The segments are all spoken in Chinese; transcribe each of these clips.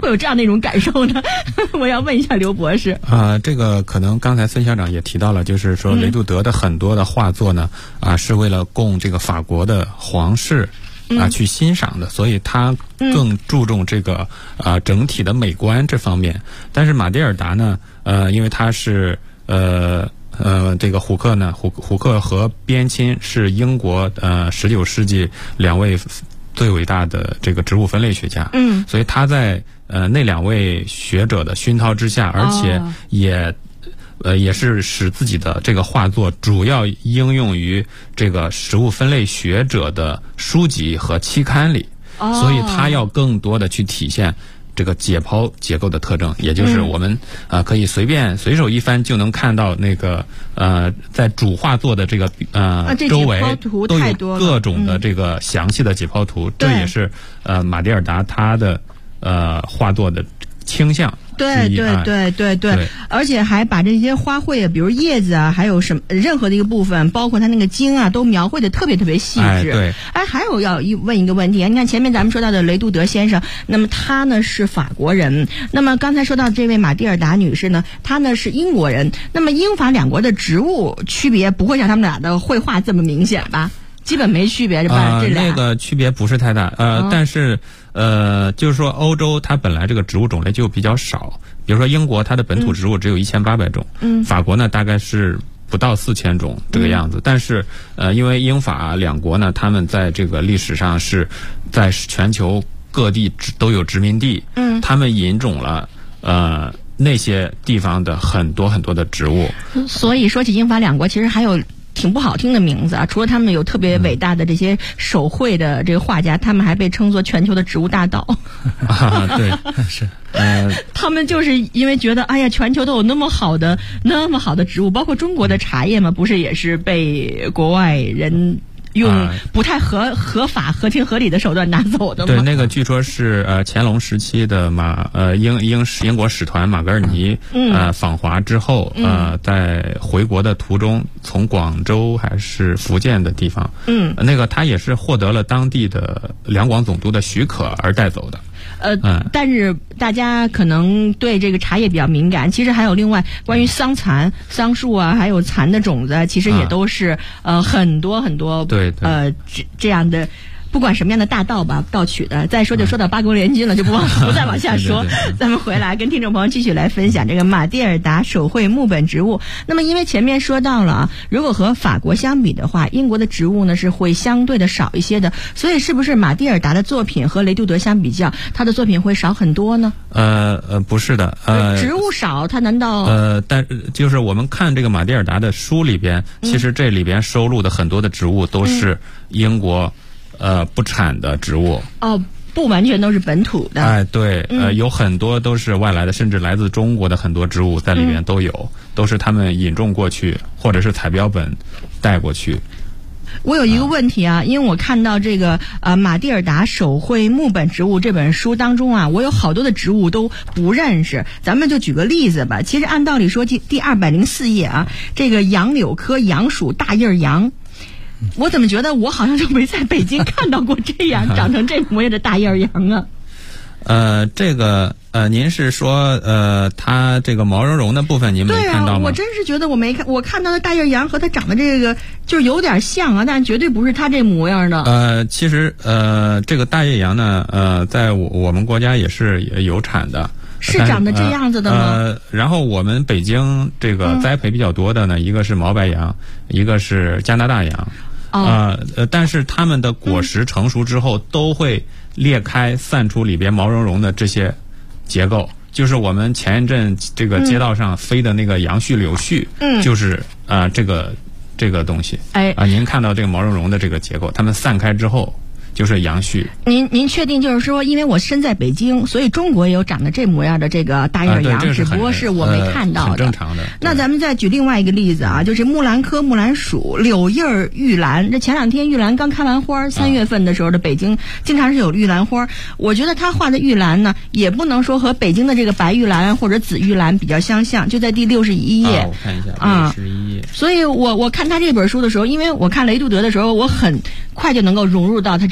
会有这样的一种感受呢？我要问一下刘博士。 这个可能刚才孙校长也提到了，就是说雷杜德的很多的画作呢，是为了供这个法国的皇室去欣赏的，所以他更注重这个整体的美观这方面。但是马蒂尔达呢，因为他是这个虎克和边沁是英国19世纪2位最伟大的这个植物分类学家，所以他在那2位学者的熏陶之下，而且也是使自己的这个画作主要应用于这个植物分类学者的书籍和期刊里，所以他要更多的去体现这个解剖结构的特征，也就是我们可以随手一翻就能看到那个在主画作的这个周围都有各种的这个详细的解剖图，这也是马蒂尔达他的画作的倾向。 对，而且还把这些花卉，比如叶子啊，还有什么任何的一个部分，包括它那个茎啊，都描绘的特别细致。还有要问一个问题，你看前面咱们说到的雷杜德先生，那么他呢是法国人，那么刚才说到这位马蒂尔达女士呢，她呢是英国人，那么英法两国的植物区别不会像他们俩的绘画这么明显吧？基本没区别，这俩那个区别不是太大，但是就是说欧洲它本来这个植物种类就比较少，比如说英国它的本土植物只有1800种，法国呢大概是不到4000种这个样子，但是因为英法两国呢，他们在这个历史上是在全球各地都有殖民地，他们引种了那些地方的很多的植物， 所以说起英法两国，其实还有挺不好听的名字啊！除了他们有特别伟大的这些手绘的这个画家，他们还被称作全球的植物大盗。 对，是。 他们就是因为觉得，哎呀，全球都有那么好的植物，包括中国的茶叶嘛，不是也是被国外人用不太合法、合情合理的手段拿走的吗？ 对，那个据说是乾隆时期的英国使团马格尔尼访华之后，在回国的途中，从广州还是福建的地方，那个他也是获得了当地的两广总督的许可而带走的。 但是大家可能对这个茶叶比较敏感，其实还有另外关于桑树啊，还有蚕的种子，其实也都是很多对这样的。不管什么样的大盗吧，盗取的。再说就说到八国联军了，就不再往下说。咱们回来跟听众朋友继续来分享这个马蒂尔达手绘木本植物。那么因为前面说到了如果和法国相比的话，英国的植物呢是会相对的少一些的，所以是不是马蒂尔达的作品和雷杜德相比较，他的作品会少很多呢？ 不是的， 植物少，他难道但就是我们看这个马蒂尔达的书里边，其实这里边收录的很多的植物都是英国不产的植物不完全都是本土的。 对，有很多都是外来的，甚至来自中国的很多植物在里面都有，都是他们引种过去，或者是彩标本带过去。 我有一个问题啊，因为我看到这个马蒂尔达手绘木本植物这本书当中啊，我有好多的植物都不认识。咱们就举个例子吧。其实按道理说，第204页啊，这个杨柳科杨属大叶杨。我怎么觉得我好像就没在北京看到过这样长成这模样的大叶杨啊？ 这个您是说它这个毛茸茸的部分您没看到吗？ 对啊，我真是觉得我没看，我看到的大叶杨和它长得这个就是有点像啊，但是绝对不是它这模样的。 其实这个大叶杨呢，在我们国家也是有产的。 是长得这样子的吗？ 然后我们北京这个栽培比较多的呢，一个是毛白杨，一个是加拿大杨。但是它们的果实成熟之后都会裂开，散出里边毛茸茸的这些结构，就是我们前一阵这个街道上飞的那个杨絮柳絮，就是这个东西。您看到这个毛茸茸的这个结构，它们散开之后就是杨絮。 您确定就是说，因为我身在北京，所以中国也有长得这模样的这个大叶杨，只不过是我没看到的。 很正常的。 那咱们再举另外一个例子啊，就是木兰科木兰属柳叶玉兰。这前2天玉兰刚开完花，3月份的时候的北京经常是有玉兰花。我觉得他画的玉兰呢，也不能说和北京的这个白玉兰或者紫玉兰比较相像，就在第61页。 我看一下61页。 所以我看他这本书的时候，因为我看雷杜德的时候，我很快就能够融入到他这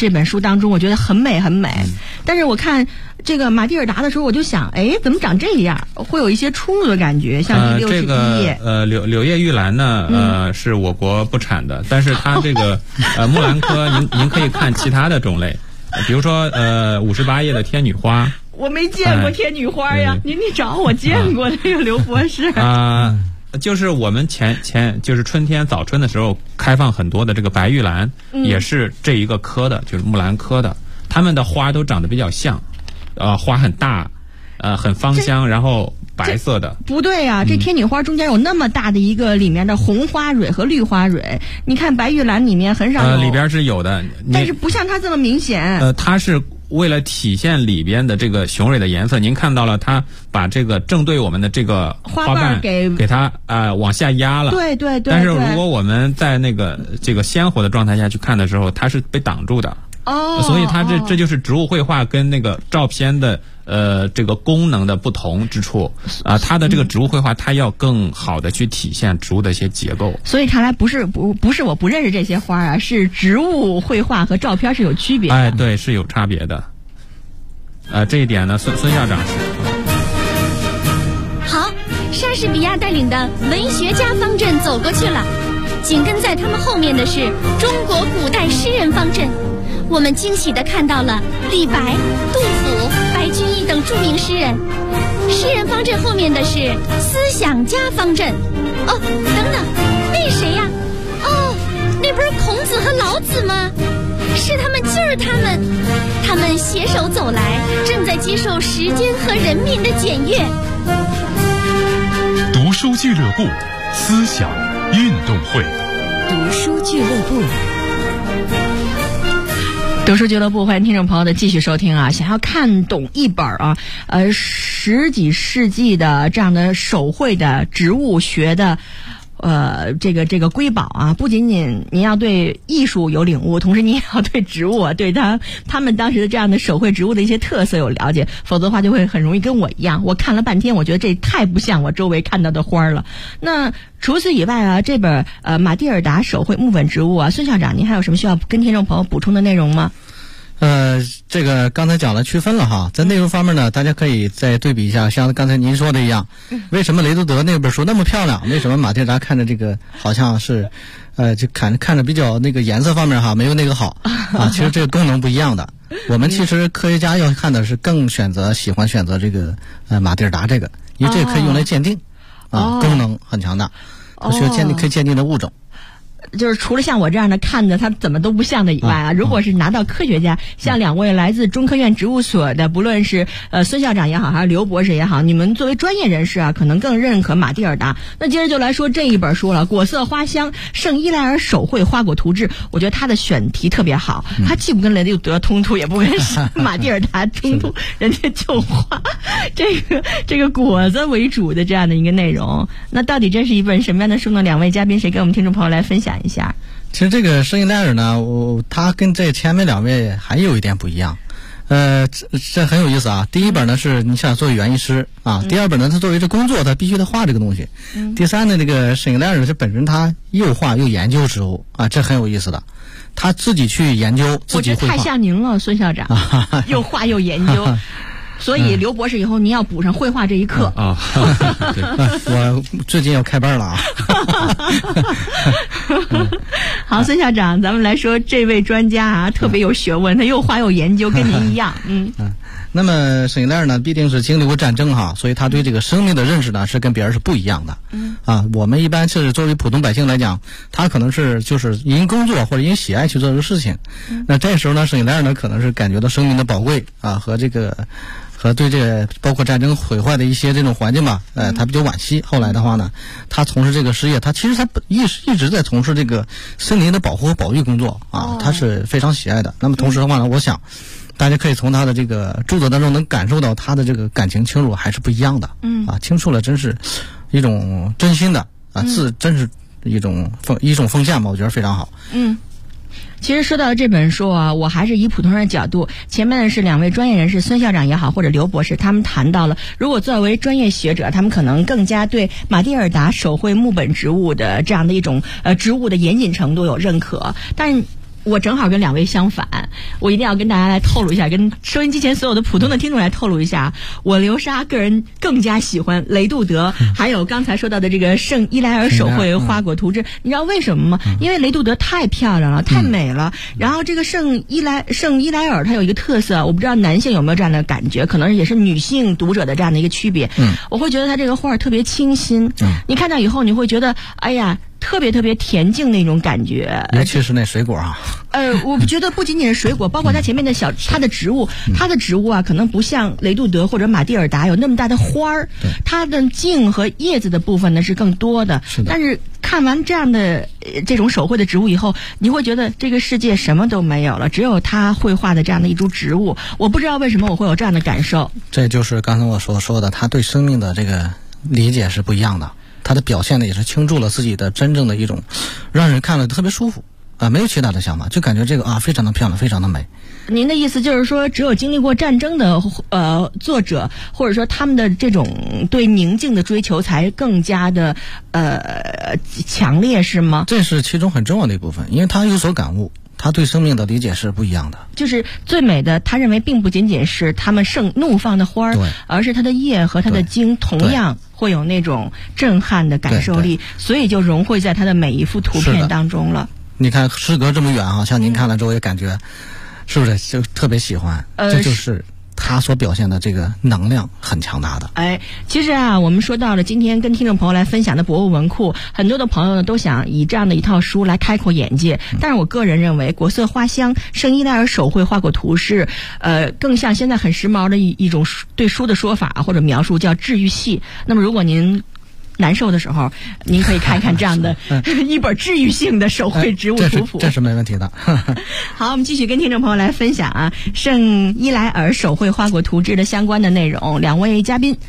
这本书当中，我觉得很美很美。但是我看这个马蒂尔达的时候，我就想，哎，怎么长这样？会有一些出入的感觉。像第61页， 柳叶玉兰呢，是我国不产的，但是它这个木兰科，您可以看其他的种类，比如说58页的天女花。 我没见过天女花呀，您找我见过这个刘博士就是我们就是春天早春的时候开放很多的这个白玉兰，也是这一个科的，就是木兰科的，它们的花都长得比较像，花很大，很芳香，然后白色的。 不对啊，这天女花中间有那么大的一个里面的红花蕊和绿花蕊，你看白玉兰里面很少有， 里边是有的， 但是不像它这么明显。 它是为了体现里边的这个雄蕊的颜色，您看到了，它把这个正对我们的这个花瓣给它往下压了。 对。 但是如果我们在这个鲜活的状态下去看的时候，它是被挡住的。所以它这就是植物绘画跟那个照片的这个功能的不同之处啊。它的这个植物绘画，它要更好的去体现植物的一些结构。 所以看来不是我不认识这些花啊，是植物绘画和照片是有区别的。 哎，对，是有差别的。这一点呢，孙校长是好，莎士比亚带领的文学家方阵走过去了，紧跟在他们后面的是中国古代诗人方阵。我们惊喜地看到了李白、杜甫、白居易等著名诗人。诗人方阵后面的是思想家方阵。等等，那谁呀？那不是孔子和老子吗？是他们，就是他们，他们携手走来，正在接受时间和人民的检阅。 读书俱乐部，思想运动会。 读书俱乐部。 读书俱乐部，欢迎听众朋友的继续收听啊！想要看懂一本10几世纪的这样的手绘的植物学的这个瑰宝啊，不仅仅您要对艺术有领悟，同时您也要对植物对他们当时的这样的手绘植物的一些特色有了解，否则的话就会很容易跟我一样，我看了半天，我觉得这太不像我周围看到的花了。那除此以外啊，这本马蒂尔达手绘木本植物啊，孙校长，您还有什么需要跟听众朋友补充的内容吗？ 这个刚才讲了区分了哈，在内容方面呢，大家可以再对比一下，像刚才您说的一样，为什么雷杜德那本书那么漂亮？为什么马蒂尔达看着这个好像是，就看着比较那个颜色方面哈没有那个好啊？其实这个功能不一样的。我们其实科学家要看的是更喜欢选择这个马蒂尔达这个，因为这个可以用来鉴定功能很强大，需要可以鉴定的物种。 就是除了像我这样的看着它怎么都不像的以外啊，如果是拿到科学家，像两位来自中科院植物所的，不论是孙校长也好，还是刘博士也好，你们作为专业人士啊，可能更认可马蒂尔达。那接着就来说这一本书了，果色花香圣伊莱尔手绘花果图志，我觉得它的选题特别好，它既不跟雷杜德冲突，也不跟马蒂尔达冲突，人家就画这个果子为主的这样的一个内容。那到底这是一本什么样的书呢？两位嘉宾谁跟我们听众朋友来分享一下？ 其实这个圣伊莱尔呢，它跟这前面两位还有一点不一样，这很有意思啊。第一本呢是你想作为园艺师啊，第二本呢他作为这工作，他必须得画这个东西。第三呢，这个圣伊莱尔这本身他又画又研究植物啊，这很有意思的。他自己去研究，自己绘画。我觉得太像您了，孙校长，又画又研究。所以刘博士以后您要补上绘画这一课啊！我最近要开班了啊！ 好，孙校长，咱们来说这位专家啊，特别有学问，他又画又研究，跟您一样。 那么圣伊莱尔呢，必定是经历过战争哈，所以他对这个生命的认识呢是跟别人是不一样的。我们一般是作为普通百姓来讲，他可能是就是因工作或者因喜爱去做这个事情。那这时候呢，圣伊莱尔呢可能是感觉到生命的宝贵啊，和对这包括战争毁坏的一些这种环境吧，他比较惋惜。后来的话呢，他从事这个事业，他其实他一直在从事这个森林的保护和保育工作啊，他是非常喜爱的。那么同时的话呢，我想大家可以从他的这个著作当中能感受到他的这个感情倾注还是不一样的。倾注了真是一种真心的啊，真是一种奉献吧，我觉得非常好。 其实说到这本书啊，我还是以普通人的角度，前面的是两位专业人士，孙校长也好，或者刘博士，他们谈到了，如果作为专业学者，他们可能更加对马蒂尔达手绘木本植物的这样的一种植物的严谨程度有认可，但我正好跟两位相反，我一定要跟大家来透露一下，跟收音机前所有的普通的听众来透露一下，我流沙个人更加喜欢雷杜德，还有刚才说到的这个圣伊莱尔手绘花果图纸。你知道为什么吗？因为雷杜德太漂亮了，太美了。然后这个圣伊莱尔它有一个特色，我不知道男性有没有这样的感觉，可能也是女性读者的这样的一个区别。我会觉得它这个画特别清新，你看到以后你会觉得，哎呀，特别特别恬静那种感觉， 尤其是那水果啊。 我觉得不仅仅是水果，包括它前面的它的植物啊，可能不像雷杜德或者马蒂尔达有那么大的花儿，它的茎和叶子的部分呢是更多的。但是看完这样的这种手绘的植物以后，你会觉得这个世界什么都没有了，只有他绘画的这样的一株植物。我不知道为什么我会有这样的感受。 这就是刚才我所说的，他对生命的这个理解是不一样的。他的表现呢，也是倾注了自己的真正的一种，让人看了特别舒服啊，没有其他的想法，就感觉这个啊非常的漂亮，非常的美。 您的意思就是说，只有经历过战争的作者，或者说他们的这种对宁静的追求，才更加的强烈，是吗？ 这是其中很重要的一部分，因为他有所感悟。他对生命的理解是不一样的， 就是最美的，他认为并不仅仅是他们怒放的花儿，而是它的叶和它的茎同样会有那种震撼的感受力，所以就融汇在他的每一幅图片当中了。 你看，时隔这么远啊，像您看了之后也感觉，是不是就特别喜欢？这就是他所表现的这个能量很强大的。 其实啊，我们说到了今天跟听众朋友来分享的博物文库，很多的朋友呢都想以这样的一套书来开阔眼界。但是我个人认为，国色花香圣伊莱尔手绘花果图是更像现在很时髦的一种对书的说法或者描述，叫治愈系。那么如果您难受的时候，您可以看一看这样的一本治愈性的手绘植物图谱， 这是没问题的。 好，我们继续跟听众朋友来分享啊，圣伊莱尔手绘花果图纸的相关的内容。两位嘉宾，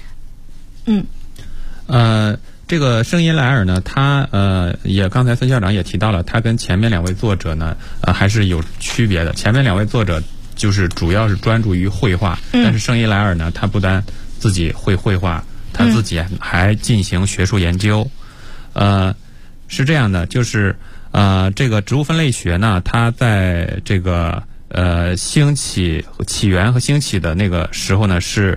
这个圣伊莱尔呢，他也刚才孙校长也提到了，他跟前面两位作者呢还是有区别的。前面两位作者就是主要是专注于绘画，但是圣伊莱尔呢，他不但自己会绘画，他自己还进行学术研究。是这样的，就是这个植物分类学呢，它在这个起源和兴起的那个时候呢，是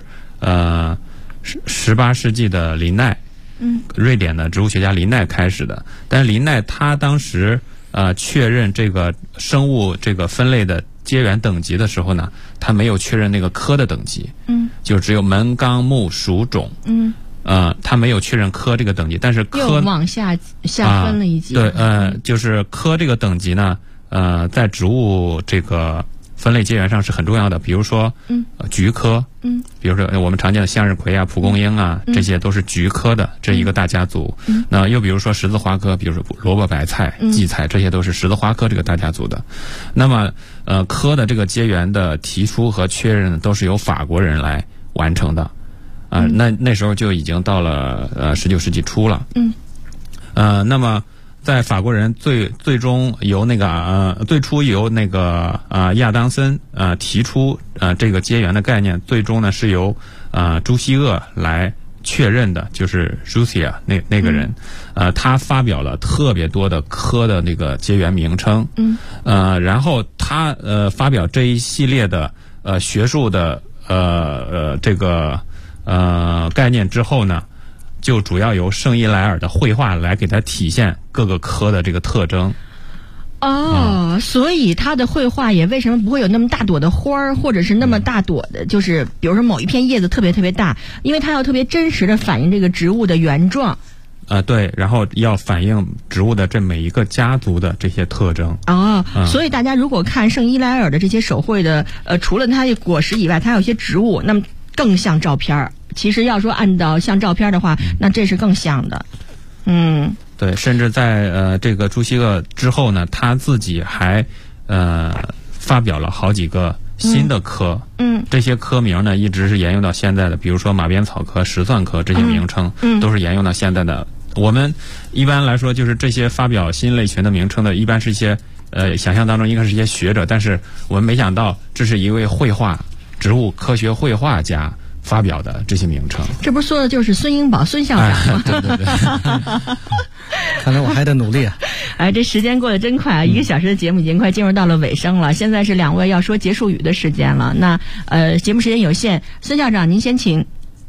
18世纪的林奈，瑞典的植物学家林奈开始的。但是林奈他当时确认这个生物这个分类的阶源等级的时候呢，他没有确认那个科的等级，就只有门纲目属种，他没有确认科这个等级，但是科又往下分了一级。 对，就是科这个等级呢，在植物这个分类阶源上是很重要的。比如说，菊科，比如说我们常见的向日葵啊、蒲公英啊，这些都是菊科的这一个大家族。那又比如说十字花科，比如说萝卜、白菜、荠菜，这些都是十字花科这个大家族的。那么，科的这个阶源的提出和确认都是由法国人来完成的。那时候就已经到了19世纪初了。那么在法国人最终由那个最初由那个亚当森提出这个阶源的概念，最终呢是由朱希厄来确认的，就是 Jussier 那个人，他发表了特别多的科的那个阶源名称。然后他发表这一系列的学术的这个概念之后呢，就主要由圣伊莱尔的绘画来给它体现各个科的这个特征。 所以他的绘画也为什么不会有那么大朵的花儿，或者是那么大朵的，就是比如说某一片叶子特别特别大，因为它要特别真实的反映这个植物的原状。 对，然后要反映植物的这每一个家族的这些特征。 所以大家如果看圣伊莱尔的这些手绘的，除了它的果实以外，它有些植物，那么更像照片儿。其实要说按照像照片的话，那这是更像的。 对，甚至在这个朱希厄之后呢，他自己还发表了好几个新的科。这些科名呢一直是沿用到现在的，比如说马鞭草科、石蒜科这些名称，都是沿用到现在的。我们一般来说，就是这些发表新类群的名称的，一般是一些想象当中应该是一些学者，但是我们没想到这是一位植物科学绘画家发表的这些名称。 这不是说的就是孙英宝孙校长吗？ 对。 看来我还得努力啊！ 这时间过得真快啊！1个小时的节目已经快进入到了尾声了。现在是2位要说结束语的时间了。那节目时间有限，孙校长您先请。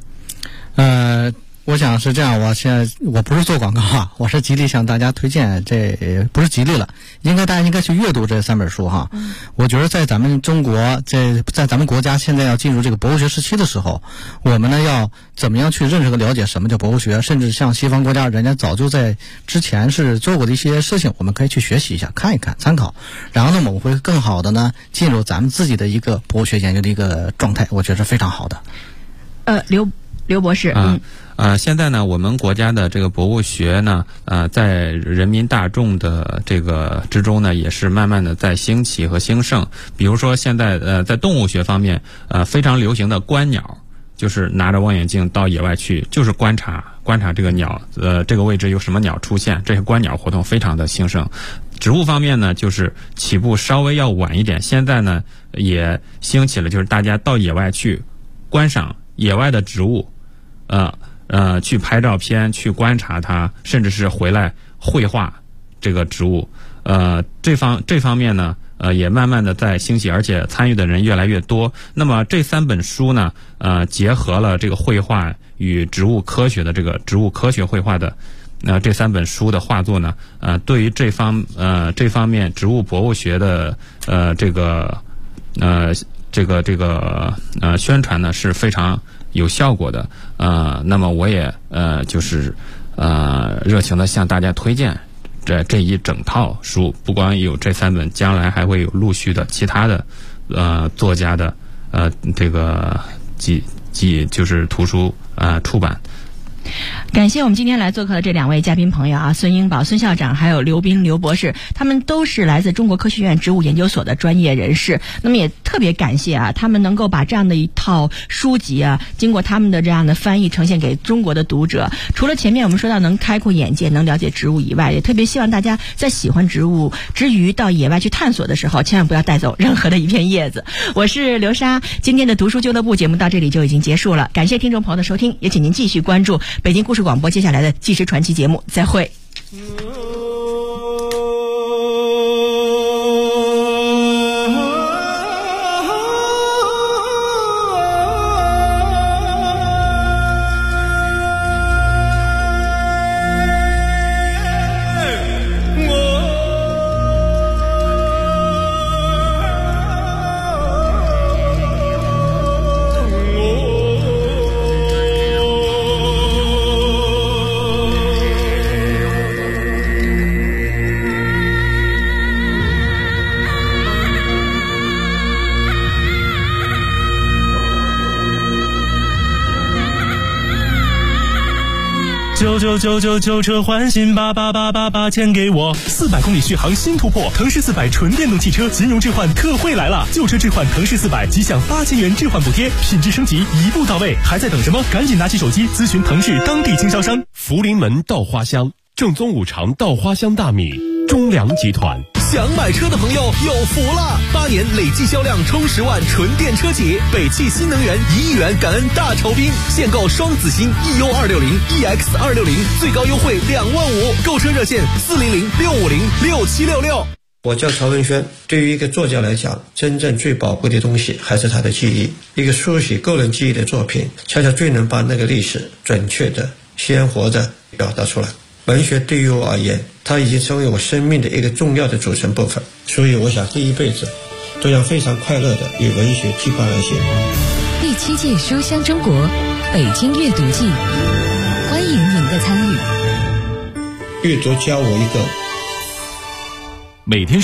我想是这样，我不是做广告啊，我是极力向大家推荐，这不是极力了，大家应该去阅读这3本书哈。我觉得在咱们中国，在咱们国家现在要进入这个博物学时期的时候，我们呢要怎么样去认识和了解什么叫博物学，甚至像西方国家人家早就在之前是做过的一些事情，我们可以去学习一下，看一看，参考。然后呢，我们会更好的呢进入咱们自己的一个博物学研究的一个状态，我觉得是非常好的。 刘博士， 现在呢，我们国家的这个博物学呢，在人民大众的这个之中呢，也是慢慢的在兴起和兴盛。比如说现在在动物学方面，非常流行的观鸟，就是拿着望远镜到野外去，就是观察这个鸟，这个位置有什么鸟出现，这些观鸟活动非常的兴盛。植物方面呢，就是起步稍微要晚一点，现在呢也兴起了，就是大家到野外去观赏野外的植物，去拍照片，去观察它，甚至是回来绘画这个植物。这方面呢，也慢慢的在兴起，而且参与的人越来越多。那么这3本书呢，结合了这个绘画与植物科学的这个植物科学绘画的，这3本书的画作呢，对于这方面植物博物学的这个宣传呢是非常有效果的。那么我也就是热情的向大家推荐这一整套书，不光有这3本，将来还会有陆续的其他的作家的这个就是图书出版。 感谢我们今天来做客的这2位嘉宾朋友啊，孙英宝孙校长还有刘斌刘博士，他们都是来自中国科学院植物研究所的专业人士。那么也特别感谢啊，他们能够把这样的一套书籍啊，经过他们的这样的翻译呈现给中国的读者。除了前面我们说到能开阔眼界，能了解植物以外，也特别希望大家在喜欢植物之余，到野外去探索的时候，千万不要带走任何的一片叶子。我是刘莎，今天的读书俱乐部节目到这里就已经结束了，感谢听众朋友的收听，也请您继续关注北京故事广播接下来的纪实传奇节目，再会。 999车换新88888钱给我，400公里续航新突破，腾势400纯电动汽车金融置换特惠来了，旧车置换腾势400即享8000元置换补贴，品质升级一步到位，还在等什么？赶紧拿起手机咨询腾势当地经销商。 福临门稻花香，正宗5常稻花香大米，中粮集团。 想买车的朋友有福了，8年累计销量冲10万，纯电车企，北汽新能源1亿元感恩大酬宾，现购双子星 EU260、EX260，最高优惠2万5，购车热线400-650-6766。 我叫曹文轩。对于一个作家来讲，真正最宝贵的东西还是他的记忆。一个书写个人记忆的作品，恰恰最能把那个历史准确的、鲜活的表达出来。文学对于我而言，它已经成为我生命的一个重要的组成部分，所以我想这一辈子都要非常快乐的与文学结伴而行。 第7届书香中国北京阅读季，欢迎您的参与。 阅读教我一个每天